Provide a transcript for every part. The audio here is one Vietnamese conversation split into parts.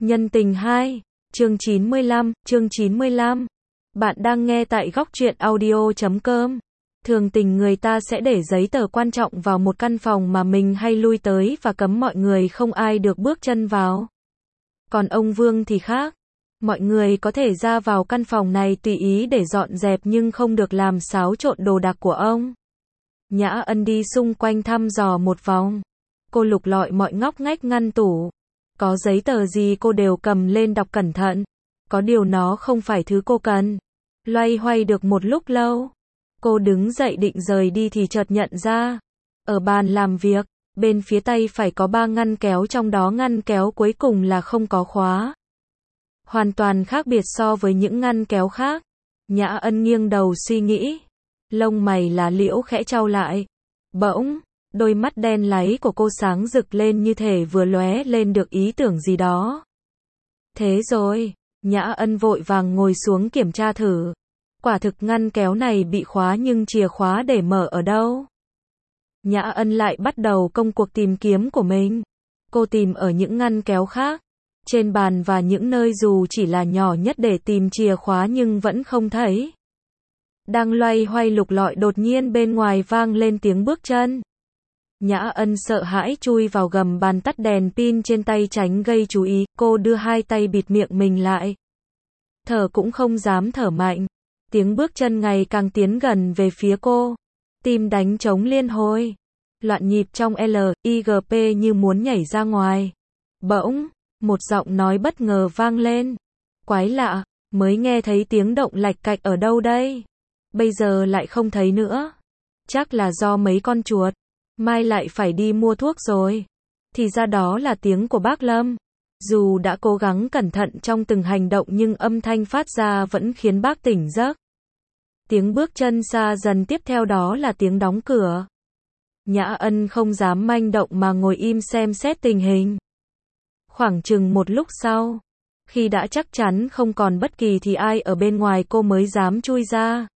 Nhân tình 2, chương 95. Bạn đang nghe tại góc truyện audio.com. Thường tình người ta sẽ để giấy tờ quan trọng vào một căn phòng mà mình hay lui tới và cấm mọi người không ai được bước chân vào. Còn ông Vương thì khác. Mọi người có thể ra vào căn phòng này tùy ý để dọn dẹp nhưng không được làm xáo trộn đồ đạc của ông. Nhã Ân đi xung quanh thăm dò một vòng. Cô lục lọi mọi ngóc ngách ngăn tủ. Có giấy tờ gì cô đều cầm lên đọc cẩn thận. Có điều nó không phải thứ cô cần. Loay hoay được một lúc lâu. Cô đứng dậy định rời đi thì chợt nhận ra. Ở bàn làm việc, bên phía tay phải có 3 ngăn kéo, trong đó ngăn kéo cuối cùng là không có khóa. Hoàn toàn khác biệt so với những ngăn kéo khác. Nhã Ân nghiêng đầu suy nghĩ. Lông mày lá liễu khẽ chau lại. Bỗng, đôi mắt đen láy của cô sáng rực lên như thể vừa lóe lên được ý tưởng gì đó. Thế rồi, Nhã Ân vội vàng ngồi xuống kiểm tra thử. Quả thực ngăn kéo này bị khóa nhưng chìa khóa để mở ở đâu? Nhã Ân lại bắt đầu công cuộc tìm kiếm của mình. Cô tìm ở những ngăn kéo khác, trên bàn và những nơi dù chỉ là nhỏ nhất để tìm chìa khóa nhưng vẫn không thấy. Đang loay hoay lục lọi đột nhiên bên ngoài vang lên tiếng bước chân. Nhã Ân sợ hãi chui vào gầm bàn tắt đèn pin trên tay tránh gây chú ý, cô đưa 2 tay bịt miệng mình lại. Thở cũng không dám thở mạnh. Tiếng bước chân ngày càng tiến gần về phía cô. Tim đánh trống liên hồi. Loạn nhịp trong LIGP như muốn nhảy ra ngoài. Bỗng, một giọng nói bất ngờ vang lên. Quái lạ, mới nghe thấy tiếng động lạch cạch ở đâu đây? Bây giờ lại không thấy nữa. Chắc là do mấy con chuột. Mai lại phải đi mua thuốc rồi. Thì ra đó là tiếng của bác Lâm. Dù đã cố gắng cẩn thận trong từng hành động nhưng âm thanh phát ra vẫn khiến bác tỉnh giấc. Tiếng bước chân xa dần, tiếp theo đó là tiếng đóng cửa. Nhã Ân không dám manh động mà ngồi im xem xét tình hình. Khoảng chừng một lúc sau, khi đã chắc chắn không còn bất kỳ thì ai ở bên ngoài cô mới dám chui ra.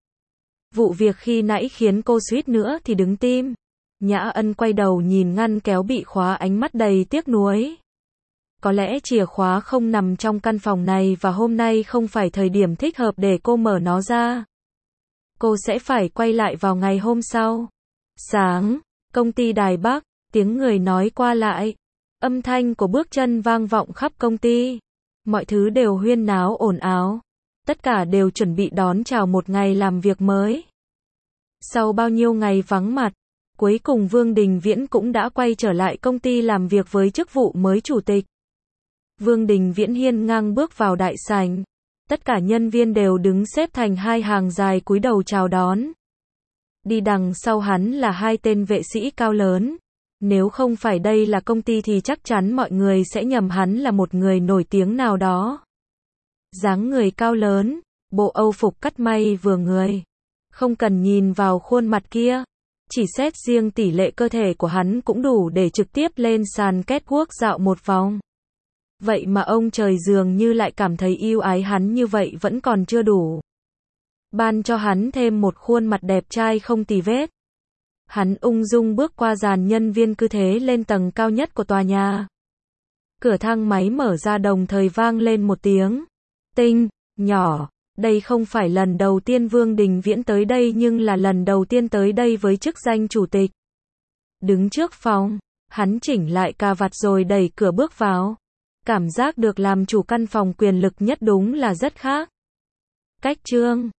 Vụ việc khi nãy khiến cô suýt nữa thì đứng tim. Nhã Ân quay đầu nhìn ngăn kéo bị khóa, ánh mắt đầy tiếc nuối. Có lẽ chìa khóa không nằm trong căn phòng này và hôm nay không phải thời điểm thích hợp để cô mở nó ra. Cô sẽ phải quay lại vào ngày hôm sau. Sáng, công ty Đài Bắc, tiếng người nói qua lại. Âm thanh của bước chân vang vọng khắp công ty. Mọi thứ đều huyên náo ồn ào. Tất cả đều chuẩn bị đón chào một ngày làm việc mới. Sau bao nhiêu ngày vắng mặt, cuối cùng Vương Đình Viễn cũng đã quay trở lại công ty làm việc với chức vụ mới chủ tịch. Vương Đình Viễn hiên ngang bước vào đại sảnh. Tất cả nhân viên đều đứng xếp thành 2 hàng dài cúi đầu chào đón. Đi đằng sau hắn là 2 tên vệ sĩ cao lớn. Nếu không phải đây là công ty thì chắc chắn mọi người sẽ nhầm hắn là một người nổi tiếng nào đó. Dáng người cao lớn, bộ Âu phục cắt may vừa người. Không cần nhìn vào khuôn mặt kia, chỉ xét riêng tỷ lệ cơ thể của hắn cũng đủ để trực tiếp lên sàn catwalk dạo một vòng. Vậy mà ông trời dường như lại cảm thấy yêu ái hắn như vậy vẫn còn chưa đủ. Ban cho hắn thêm một khuôn mặt đẹp trai không tì vết. Hắn ung dung bước qua dàn nhân viên cứ thế lên tầng cao nhất của tòa nhà. Cửa thang máy mở ra đồng thời vang lên một tiếng tinh, nhỏ. Đây không phải lần đầu tiên Vương Đình Viễn tới đây nhưng là lần đầu tiên tới đây với chức danh chủ tịch. Đứng trước phòng, hắn chỉnh lại cà vạt rồi đẩy cửa bước vào. Cảm giác được làm chủ căn phòng quyền lực nhất đúng là rất khác. Cách trương,